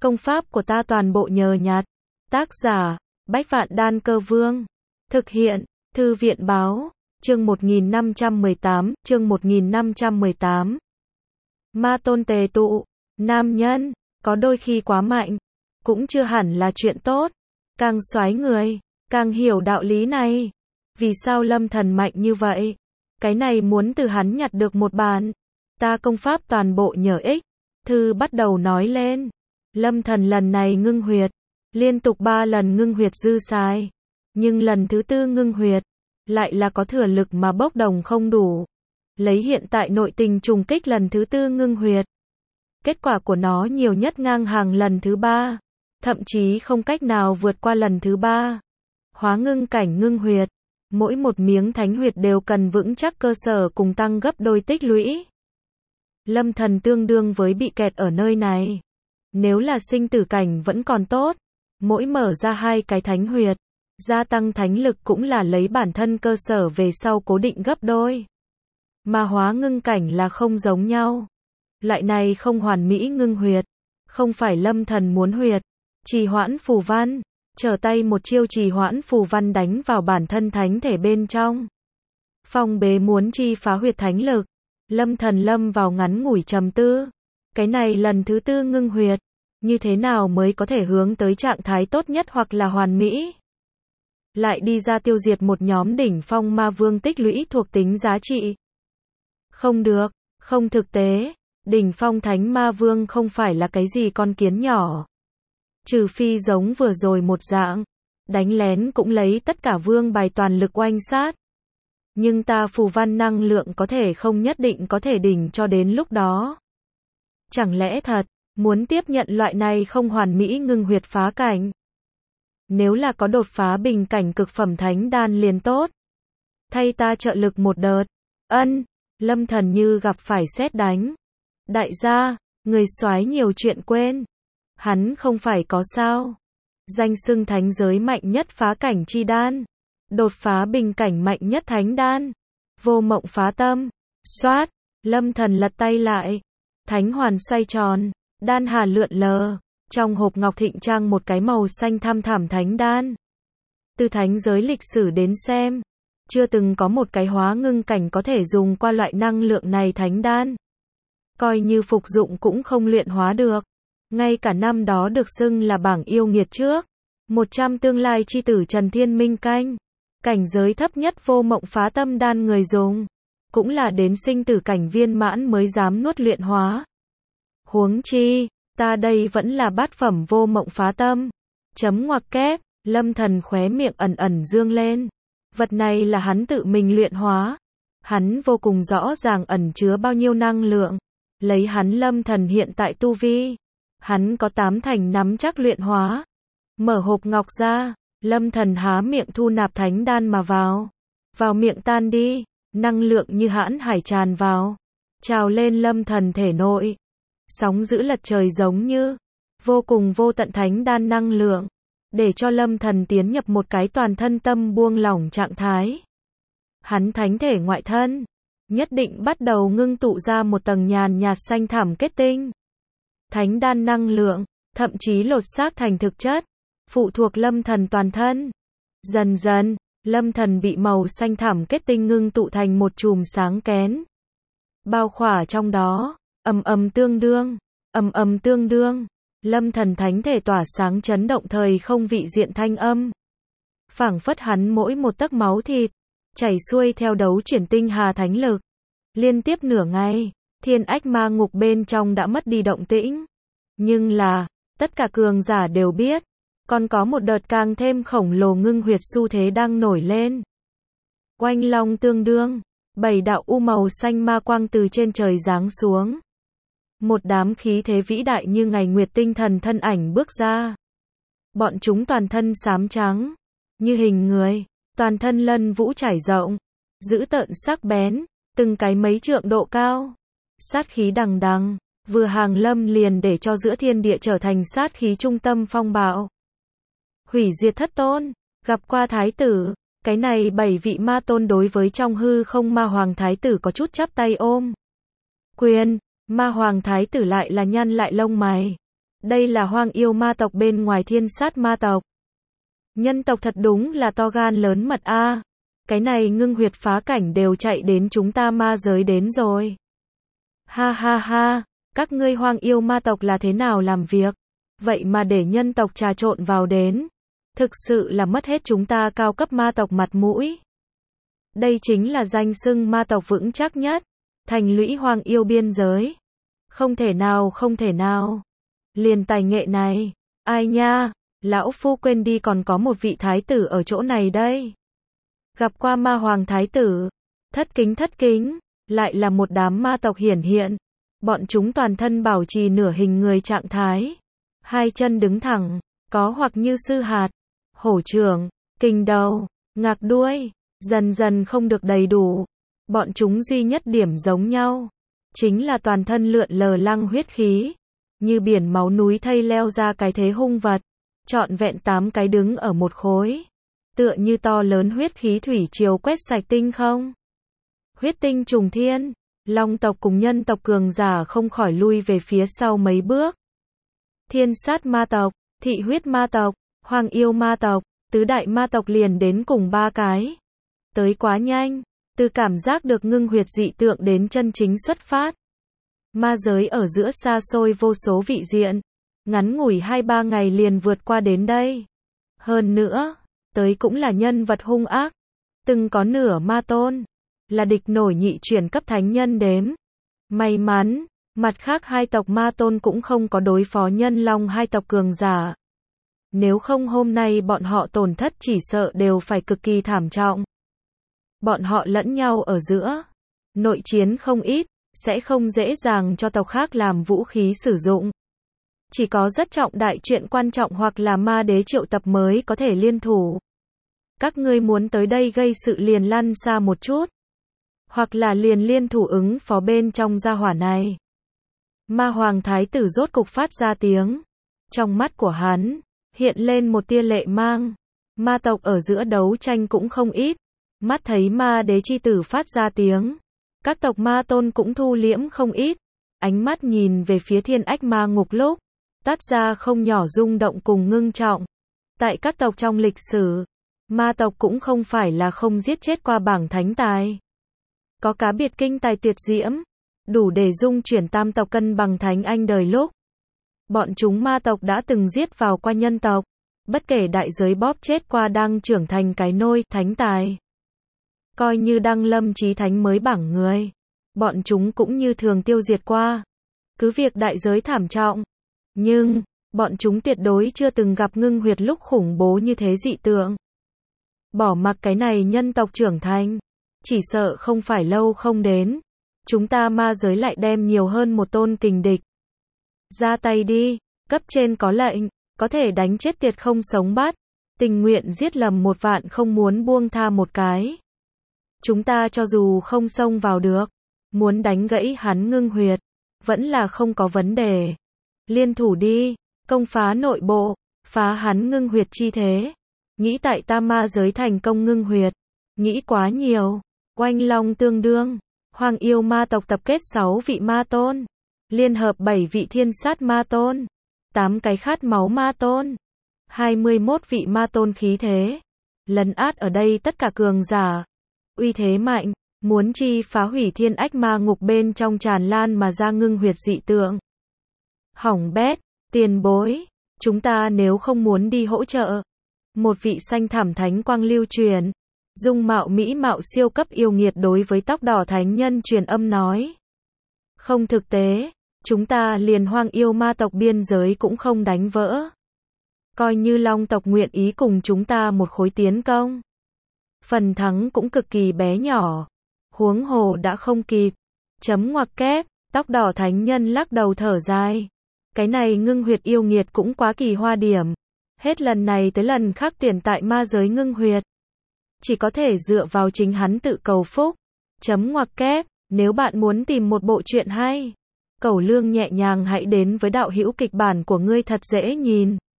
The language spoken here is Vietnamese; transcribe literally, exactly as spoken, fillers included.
Công pháp của ta toàn bộ nhờ nhặt. Tác giả, Bách Vạn Đan Cơ Vương. Thực hiện, Thư viện Báo, chương một nghìn năm trăm mười tám, chương một nghìn năm trăm mười tám. Ma tôn tề tụ, nam nhân, có đôi khi quá mạnh, cũng chưa hẳn là chuyện tốt. Càng soái người, càng hiểu đạo lý này. Vì sao Lâm Thần mạnh như vậy? Cái này muốn từ hắn nhặt được một bản. Ta công pháp toàn bộ nhờ ích. Thư bắt đầu nói lên. Lâm Thần lần này ngưng huyệt. Liên tục ba lần ngưng huyệt dư xài. Nhưng lần thứ tư ngưng huyệt. Lại là có thừa lực mà bốc đồng không đủ. Lấy hiện tại nội tình trùng kích lần thứ tư ngưng huyệt. Kết quả của nó nhiều nhất ngang hàng lần thứ ba. Thậm chí không cách nào vượt qua lần thứ ba. Hóa ngưng cảnh ngưng huyệt. Mỗi một miếng thánh huyệt đều cần vững chắc cơ sở cùng tăng gấp đôi tích lũy. Lâm Thần tương đương với bị kẹt ở nơi này. Nếu là sinh tử cảnh vẫn còn tốt. Mỗi mở ra hai cái thánh huyệt. Gia tăng thánh lực cũng là lấy bản thân cơ sở về sau cố định gấp đôi. Mà hóa ngưng cảnh là không giống nhau. Loại này không hoàn mỹ ngưng huyệt. Không phải Lâm Thần muốn huyệt. Trì hoãn phù văn. Trở tay một chiêu trì hoãn phù văn đánh vào bản thân thánh thể bên trong. Phong bế muốn chi phá huyệt thánh lực. Lâm Thần lâm vào ngắn ngủi trầm tư. Cái này lần thứ tư ngưng huyệt. Như thế nào mới có thể hướng tới trạng thái tốt nhất hoặc là hoàn mỹ? Lại đi ra tiêu diệt một nhóm đỉnh phong ma vương tích lũy thuộc tính giá trị. Không được, không thực tế. Đỉnh phong thánh ma vương không phải là cái gì con kiến nhỏ. Trừ phi giống vừa rồi một dạng. Đánh lén cũng lấy tất cả vương bài toàn lực oanh sát. Nhưng ta phù văn năng lượng có thể không nhất định có thể đỉnh cho đến lúc đó. Chẳng lẽ thật, muốn tiếp nhận loại này không hoàn mỹ ngưng huyệt phá cảnh? Nếu là có đột phá bình cảnh cực phẩm thánh đan liền tốt. Thay ta trợ lực một đợt. Ân, Lâm Thần như gặp phải sét đánh. Đại gia, người soái nhiều chuyện quên. Hắn không phải có sao. Danh xưng thánh giới mạnh nhất phá cảnh chi đan. Đột phá bình cảnh mạnh nhất thánh đan. Vô mộng phá tâm. Xoát, Lâm Thần lật tay lại. Thánh hoàn xoay tròn. Đan hà lượn lờ. Trong hộp ngọc thịnh trang một cái màu xanh thăm thẳm thánh đan. Từ thánh giới lịch sử đến xem. Chưa từng có một cái hóa ngưng cảnh có thể dùng qua loại năng lượng này thánh đan. Coi như phục dụng cũng không luyện hóa được. Ngay cả năm đó được xưng là bảng yêu nghiệt trước. một trăm tương lai chi tử Trần Thiên Minh canh. Cảnh giới thấp nhất vô mộng phá tâm đan người dùng. Cũng là đến sinh tử cảnh viên mãn mới dám nuốt luyện hóa. Huống chi, ta đây vẫn là bát phẩm vô mộng phá tâm. Chấm ngoặc kép, Lâm Thần khóe miệng ẩn ẩn dương lên. Vật này là hắn tự mình luyện hóa. Hắn vô cùng rõ ràng ẩn chứa bao nhiêu năng lượng. Lấy hắn Lâm Thần hiện tại tu vi. Hắn có tám thành nắm chắc luyện hóa. Mở hộp ngọc ra, Lâm Thần há miệng thu nạp thánh đan mà vào. Vào miệng tan đi, năng lượng như hãn hải tràn vào. Trào lên Lâm Thần thể nội. Sóng dữ lật trời giống như vô cùng vô tận thánh đan năng lượng. Để cho Lâm Thần tiến nhập một cái toàn thân tâm buông lỏng trạng thái. Hắn thánh thể ngoại thân. Nhất định bắt đầu ngưng tụ ra một tầng nhàn nhạt xanh thẳm kết tinh. Thánh đan năng lượng, thậm chí lột xác thành thực chất, phụ thuộc Lâm Thần toàn thân. Dần dần, Lâm Thần bị màu xanh thẳm kết tinh ngưng tụ thành một chùm sáng kén. Bao khỏa trong đó, ầm ầm tương đương, ầm ầm tương đương, Lâm Thần thánh thể tỏa sáng chấn động thời không vị diện thanh âm. Phảng phất hắn mỗi một tấc máu thịt, chảy xuôi theo đấu chuyển tinh hà thánh lực. Liên tiếp nửa ngày. Thiên ách ma ngục bên trong đã mất đi động tĩnh. Nhưng là, tất cả cường giả đều biết, còn có một đợt càng thêm khổng lồ ngưng huyệt xu thế đang nổi lên. Oanh long tương đương, bảy đạo u màu xanh ma quang từ trên trời giáng xuống. Một đám khí thế vĩ đại như ngày nguyệt tinh thần thân ảnh bước ra. Bọn chúng toàn thân xám trắng, như hình người, toàn thân lân vũ trải rộng, dữ tợn sắc bén, từng cái mấy trượng độ cao. Sát khí đằng đằng, vừa hàng lâm liền để cho giữa thiên địa trở thành sát khí trung tâm phong bạo. Hủy diệt thất tôn, gặp qua thái tử, cái này bảy vị ma tôn đối với trong hư không ma hoàng thái tử có chút chắp tay ôm quyền, ma hoàng thái tử lại là nhăn lại lông mày. Đây là hoang yêu ma tộc bên ngoài thiên sát ma tộc. Nhân tộc thật đúng là to gan lớn mật a. Cái này ngưng huyệt phá cảnh đều chạy đến chúng ta ma giới đến rồi. Ha ha ha, các ngươi hoang yêu ma tộc là thế nào làm việc? Vậy mà để nhân tộc trà trộn vào đến. Thực sự là mất hết chúng ta cao cấp ma tộc mặt mũi. Đây chính là danh xưng ma tộc vững chắc nhất. Thành lũy hoang yêu biên giới. Không thể nào không thể nào. Liền tài nghệ này. Ai nha, lão phu quên đi còn có một vị thái tử ở chỗ này đây. Gặp qua ma hoàng thái tử. Thất kính thất kính. Lại là một đám ma tộc hiển hiện. Bọn chúng toàn thân bảo trì nửa hình người trạng thái. Hai chân đứng thẳng. Có hoặc như sư hạt, hổ trưởng, kình đầu, ngạc đuôi. Dần dần không được đầy đủ. Bọn chúng duy nhất điểm giống nhau. Chính là toàn thân lượn lờ lăng huyết khí. Như biển máu núi thây leo ra cái thế hung vật. Trọn vẹn tám cái đứng ở một khối. Tựa như to lớn huyết khí thủy triều quét sạch tinh không. Huyết tinh trùng thiên. Long tộc cùng nhân tộc cường giả không khỏi lui về phía sau mấy bước. Thiên sát ma tộc, thị huyết ma tộc, hoang yêu ma tộc, tứ đại ma tộc liền đến cùng ba cái. Tới quá nhanh. Từ cảm giác được ngưng huyệt dị tượng đến chân chính xuất phát. Ma giới ở giữa xa xôi vô số vị diện. Ngắn ngủi hai ba ngày liền vượt qua đến đây. Hơn nữa, tới cũng là nhân vật hung ác. Từng có nửa ma tôn. Là địch nổi nhị chuyển cấp thánh nhân đếm. May mắn, mặt khác hai tộc ma tôn cũng không có đối phó nhân long hai tộc cường giả. Nếu không hôm nay bọn họ tổn thất chỉ sợ đều phải cực kỳ thảm trọng. Bọn họ lẫn nhau ở giữa. Nội chiến không ít, sẽ không dễ dàng cho tộc khác làm vũ khí sử dụng. Chỉ có rất trọng đại chuyện quan trọng hoặc là ma đế triệu tập mới có thể liên thủ. Các ngươi muốn tới đây gây sự liền lăn xa một chút. Hoặc là liền liên thủ ứng phó bên trong gia hỏa này. Ma hoàng thái tử rốt cục phát ra tiếng. Trong mắt của hắn, hiện lên một tia lệ mang. Ma tộc ở giữa đấu tranh cũng không ít. Mắt thấy ma đế chi tử phát ra tiếng. Các tộc ma tôn cũng thu liễm không ít. Ánh mắt nhìn về phía thiên ách ma ngục lúc. Tát ra không nhỏ rung động cùng ngưng trọng. Tại các tộc trong lịch sử, ma tộc cũng không phải là không giết chết qua bảng thánh tài. Có cá biệt kinh tài tuyệt diễm. Đủ để dung chuyển tam tộc cân bằng thánh anh đời lúc. Bọn chúng ma tộc đã từng giết vào qua nhân tộc. Bất kể đại giới bóp chết qua đang trưởng thành cái nôi thánh tài. Coi như đăng lâm chí thánh mới bảng người. Bọn chúng cũng như thường tiêu diệt qua. Cứ việc đại giới thảm trọng. Nhưng, bọn chúng tuyệt đối chưa từng gặp ngưng huyệt lúc khủng bố như thế dị tượng. Bỏ mặc cái này nhân tộc trưởng thành. Chỉ sợ không phải lâu không đến. Chúng ta ma giới lại đem nhiều hơn một tôn kình địch. Ra tay đi, cấp trên có lệnh, có thể đánh chết tiệt không sống bắt. Tình nguyện giết lầm một vạn không muốn buông tha một cái. Chúng ta cho dù không xông vào được, muốn đánh gãy hắn ngưng huyệt, vẫn là không có vấn đề. Liên thủ đi, công phá nội bộ, phá hắn ngưng huyệt chi thế. Nghĩ tại ta ma giới thành công ngưng huyệt, nghĩ quá nhiều. Oanh long tương đương, hoang yêu ma tộc tập kết sáu vị ma tôn, liên hợp bảy vị thiên sát ma tôn, tám cái khát máu ma tôn, hai mươi mốt vị ma tôn khí thế, lấn át ở đây tất cả cường giả. Uy thế mạnh, muốn chi phá hủy thiên ách ma ngục bên trong tràn lan mà ra ngưng huyệt dị tượng. Hỏng bét, tiền bối, chúng ta nếu không muốn đi hỗ trợ. Một vị xanh thảm thánh quang lưu truyền. Dung mạo mỹ mạo siêu cấp yêu nghiệt đối với tóc đỏ thánh nhân truyền âm nói. Không thực tế, chúng ta liền hoang yêu ma tộc biên giới cũng không đánh vỡ. Coi như long tộc nguyện ý cùng chúng ta một khối tiến công. Phần thắng cũng cực kỳ bé nhỏ. Huống hồ đã không kịp. Chấm ngoặc kép, tóc đỏ thánh nhân lắc đầu thở dài. Cái này ngưng huyệt yêu nghiệt cũng quá kỳ hoa điểm. Hết lần này tới lần khác tiền tại ma giới ngưng huyệt. Chỉ có thể dựa vào chính hắn tự cầu phúc. Chấm ngoặc kép, nếu bạn muốn tìm một bộ truyện hay, Cẩu Lương nhẹ nhàng hãy đến với đạo hữu kịch bản của ngươi thật dễ nhìn.